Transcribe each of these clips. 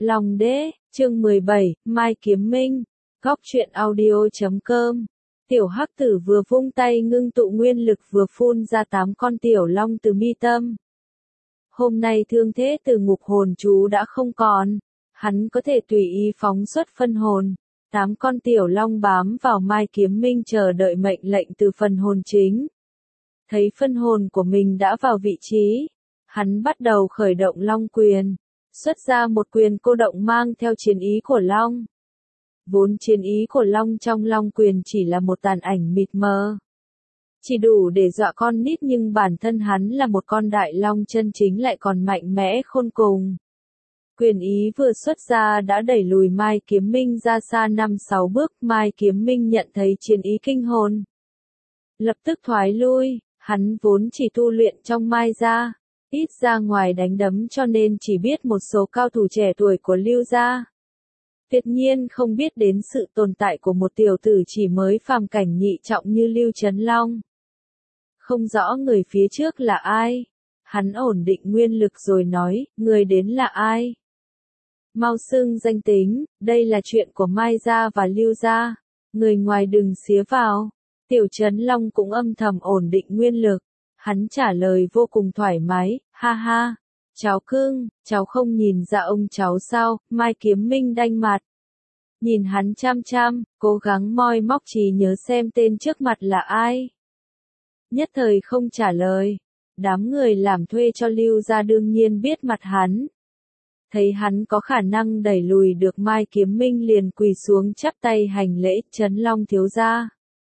Long đế, chương 17, Mai Kiếm Minh, góc truyện audio.com. Tiểu hắc tử vừa vung tay ngưng tụ nguyên lực vừa phun ra 8 con tiểu long từ mi tâm. Hôm nay thương thế từ ngục hồn chú đã không còn, hắn có thể tùy ý phóng xuất phân hồn. 8 con tiểu long bám vào Mai Kiếm Minh chờ đợi mệnh lệnh từ phần hồn chính. Thấy phân hồn của mình đã vào vị trí, hắn bắt đầu khởi động long quyền, xuất ra một quyền cô động mang theo chiến ý của long. Vốn chiến ý của long trong long quyền chỉ là một tàn ảnh mịt mờ, chỉ đủ để dọa con nít, nhưng bản thân hắn là một con đại long chân chính lại còn mạnh mẽ khôn cùng. Quyền ý vừa xuất ra đã đẩy lùi Mai Kiếm Minh ra xa 5-6 bước. Mai Kiếm Minh nhận thấy chiến ý kinh hồn, lập tức thoái lui. Hắn vốn chỉ tu luyện trong Mai gia, ít ra ngoài đánh đấm, cho nên chỉ biết một số cao thủ trẻ tuổi của Lưu gia. Tuyệt nhiên không biết đến sự tồn tại của một tiểu tử chỉ mới phàm cảnh nhị trọng như Lưu Chấn Long. Không rõ người phía trước là ai. Hắn ổn định nguyên lực rồi nói, người đến là ai? Mau xưng danh tính, đây là chuyện của Mai gia và Lưu gia. Người ngoài đừng xía vào. Tiểu Chấn Long cũng âm thầm ổn định nguyên lực. Hắn trả lời vô cùng thoải mái, ha ha. Cháu cưng, cháu không nhìn ra ông cháu sao? Mai Kiếm Minh đanh mặt. Nhìn hắn chăm chăm, cố gắng moi móc trí nhớ xem tên trước mặt là ai. Nhất thời không trả lời. Đám người làm thuê cho Lưu gia đương nhiên biết mặt hắn. Thấy hắn có khả năng đẩy lùi được Mai Kiếm Minh liền quỳ xuống chắp tay hành lễ. Chấn Long thiếu gia,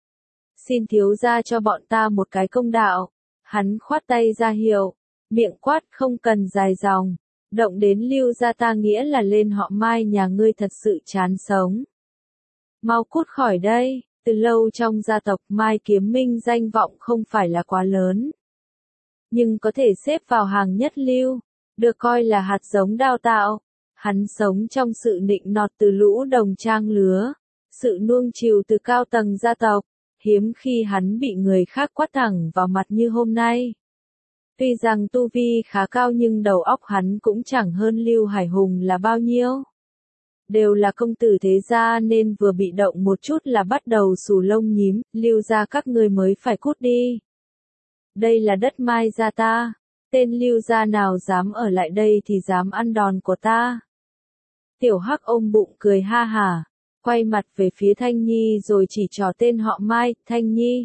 xin thiếu gia cho bọn ta một cái công đạo. Hắn khoát tay ra hiệu, miệng quát không cần dài dòng. Động đến Lưu gia ta nghĩa là lên họ Mai nhà ngươi thật sự chán sống. Mau cút khỏi đây. Từ lâu trong gia tộc Mai Kiếm Minh danh vọng không phải là quá lớn, nhưng có thể xếp vào hàng nhất lưu, được coi là hạt giống đào tạo. Hắn sống trong sự nịnh nọt từ lũ đồng trang lứa, sự nuông chiều từ cao tầng gia tộc, hiếm khi hắn bị người khác quát thẳng vào mặt như hôm nay. Tuy rằng tu vi khá cao nhưng đầu óc hắn cũng chẳng hơn Lưu Hải Hùng là bao nhiêu. Đều là công tử thế gia nên vừa bị động một chút là bắt đầu xù lông nhím. Lưu gia các ngươi mới phải cút đi. Đây là đất Mai gia ta. Tên Lưu gia nào dám ở lại đây thì dám ăn đòn của ta. Tiểu Hắc ôm bụng cười ha hả, quay mặt về phía Thanh Nhi rồi chỉ trỏ tên họ Mai. Thanh Nhi,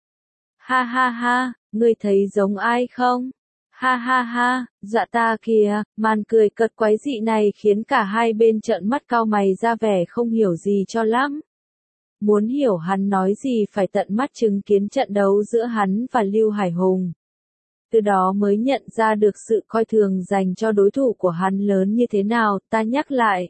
ha ha ha, ngươi thấy giống ai không? Ha ha ha, dọa ta kìa. Màn cười cợt quái dị này khiến cả hai bên trợn mắt cau mày ra vẻ không hiểu gì cho lắm. Muốn hiểu hắn nói gì phải tận mắt chứng kiến trận đấu giữa hắn và Lưu Hải Hùng. Từ đó mới nhận ra được sự coi thường dành cho đối thủ của hắn lớn như thế nào. Ta nhắc lại,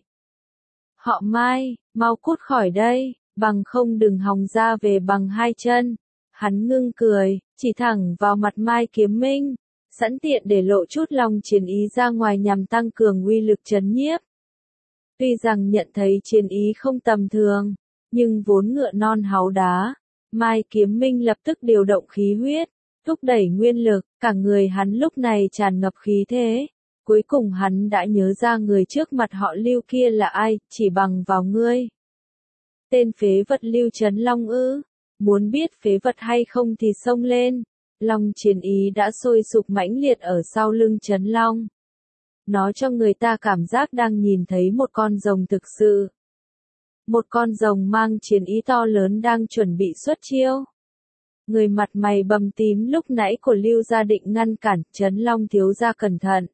họ Mai, mau cút khỏi đây, bằng không đừng hòng ra về bằng hai chân. Hắn ngưng cười, chỉ thẳng vào mặt Mai Kiếm Minh, sẵn tiện để lộ chút lòng chiến ý ra ngoài nhằm tăng cường uy lực trấn nhiếp. Tuy rằng nhận thấy chiến ý không tầm thường, nhưng vốn ngựa non háu đá, Mai Kiếm Minh lập tức điều động khí huyết, thúc đẩy nguyên lực, cả người hắn lúc này tràn ngập khí thế. Cuối cùng hắn đã nhớ ra người trước mặt họ Lưu kia là ai, chỉ bằng vào ngươi. Tên phế vật Lưu Chấn Long ư? Muốn biết phế vật hay không thì xông lên. Long chiến ý đã sôi sục mãnh liệt ở sau lưng Chấn Long. Nó cho người ta cảm giác đang nhìn thấy một con rồng thực sự. Một con rồng mang chiến ý to lớn đang chuẩn bị xuất chiêu. Người mặt mày bầm tím lúc nãy của Lưu gia định ngăn cản. Chấn Long thiếu gia cẩn thận.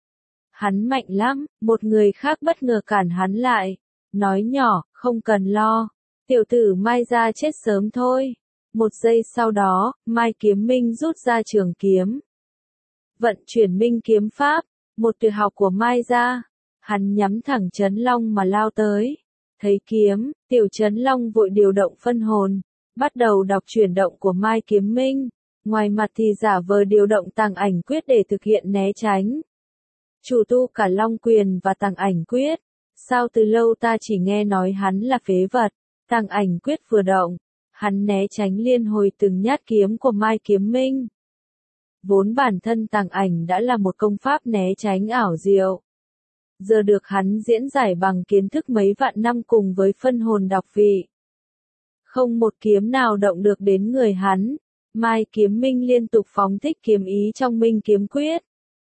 Hắn mạnh lắm. Một người khác bất ngờ cản hắn lại, nói nhỏ, không cần lo. Tiểu tử Mai gia chết sớm thôi. Một giây sau đó, Mai Kiếm Minh rút ra trường kiếm. Vận chuyển minh kiếm pháp, một tuyệt học của Mai gia. Hắn nhắm thẳng Chấn Long mà lao tới. Thấy kiếm, Tiểu Chấn Long vội điều động phân hồn, bắt đầu đọc chuyển động của Mai Kiếm Minh. Ngoài mặt thì giả vờ điều động tàng ảnh quyết để thực hiện né tránh. Chủ tu cả long quyền và tàng ảnh quyết. Sao từ lâu ta chỉ nghe nói hắn là phế vật. Tàng ảnh quyết vừa động, hắn né tránh liên hồi từng nhát kiếm của Mai Kiếm Minh. Vốn bản thân tàng ảnh đã là một công pháp né tránh ảo diệu. giờ được hắn diễn giải bằng kiến thức mấy vạn năm cùng với phân hồn đọc vị. Không một kiếm nào động được đến người hắn, Mai Kiếm Minh liên tục phóng thích kiếm ý trong Minh Kiếm Quyết.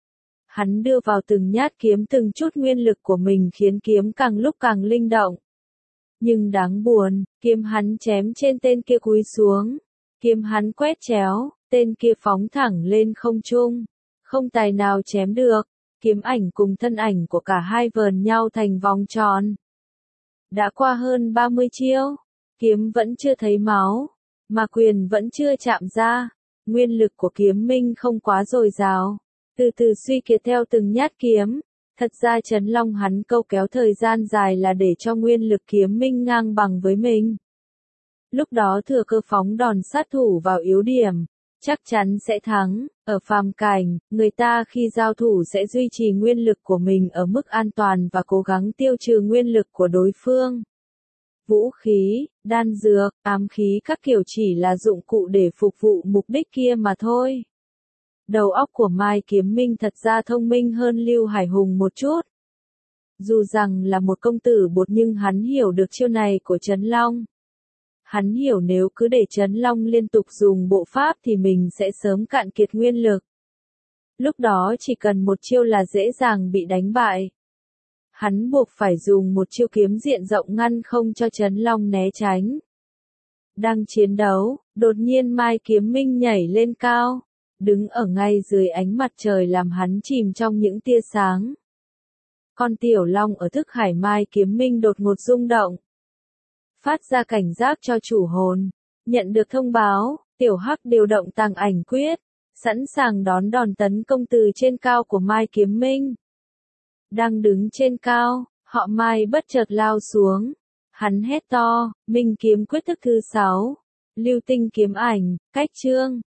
Hắn đưa vào từng nhát kiếm từng chút nguyên lực của mình khiến kiếm càng lúc càng linh động. Nhưng đáng buồn, kiếm hắn chém trên tên kia cúi xuống. Kiếm hắn quét chéo, tên kia phóng thẳng lên không trung. Không tài nào chém được, kiếm ảnh cùng thân ảnh của cả hai vờn nhau thành vòng tròn. Đã qua hơn 30 chiêu, kiếm vẫn chưa thấy máu, mà quyền vẫn chưa chạm ra. Nguyên lực của kiếm minh không quá dồi dào, từ từ suy kiệt theo từng nhát kiếm. Thật ra Trấn Long hắn câu kéo thời gian dài là để cho nguyên lực kiếm minh ngang bằng với mình. Lúc đó thừa cơ phóng đòn sát thủ vào yếu điểm, chắc chắn sẽ thắng. Ở phàm cảnh, người ta khi giao thủ sẽ duy trì nguyên lực của mình ở mức an toàn và cố gắng tiêu trừ nguyên lực của đối phương. Vũ khí, đan dược, ám khí các kiểu chỉ là dụng cụ để phục vụ mục đích kia mà thôi. Đầu óc của Mai Kiếm Minh thật ra thông minh hơn Lưu Hải Hùng một chút. Dù rằng là một công tử bột nhưng hắn hiểu được chiêu này của Trấn Long. Hắn hiểu nếu cứ để Trấn Long liên tục dùng bộ pháp thì mình sẽ sớm cạn kiệt nguyên lực. Lúc đó chỉ cần một chiêu là dễ dàng bị đánh bại. Hắn buộc phải dùng một chiêu kiếm diện rộng ngăn không cho Trấn Long né tránh. Đang chiến đấu, đột nhiên Mai Kiếm Minh nhảy lên cao, đứng ở ngay dưới ánh mặt trời làm hắn chìm trong những tia sáng. Con tiểu long ở thức hải Mai Kiếm Minh đột ngột rung động, phát ra cảnh giác cho chủ hồn. Nhận được thông báo, tiểu hắc điều động tàng ảnh quyết, sẵn sàng đón đòn tấn công từ trên cao của Mai Kiếm Minh. Đang đứng trên cao, họ Mai bất chợt lao xuống. Hắn hét to, Minh Kiếm Quyết thức thứ 6, Lưu Tinh kiếm ảnh, cách chương.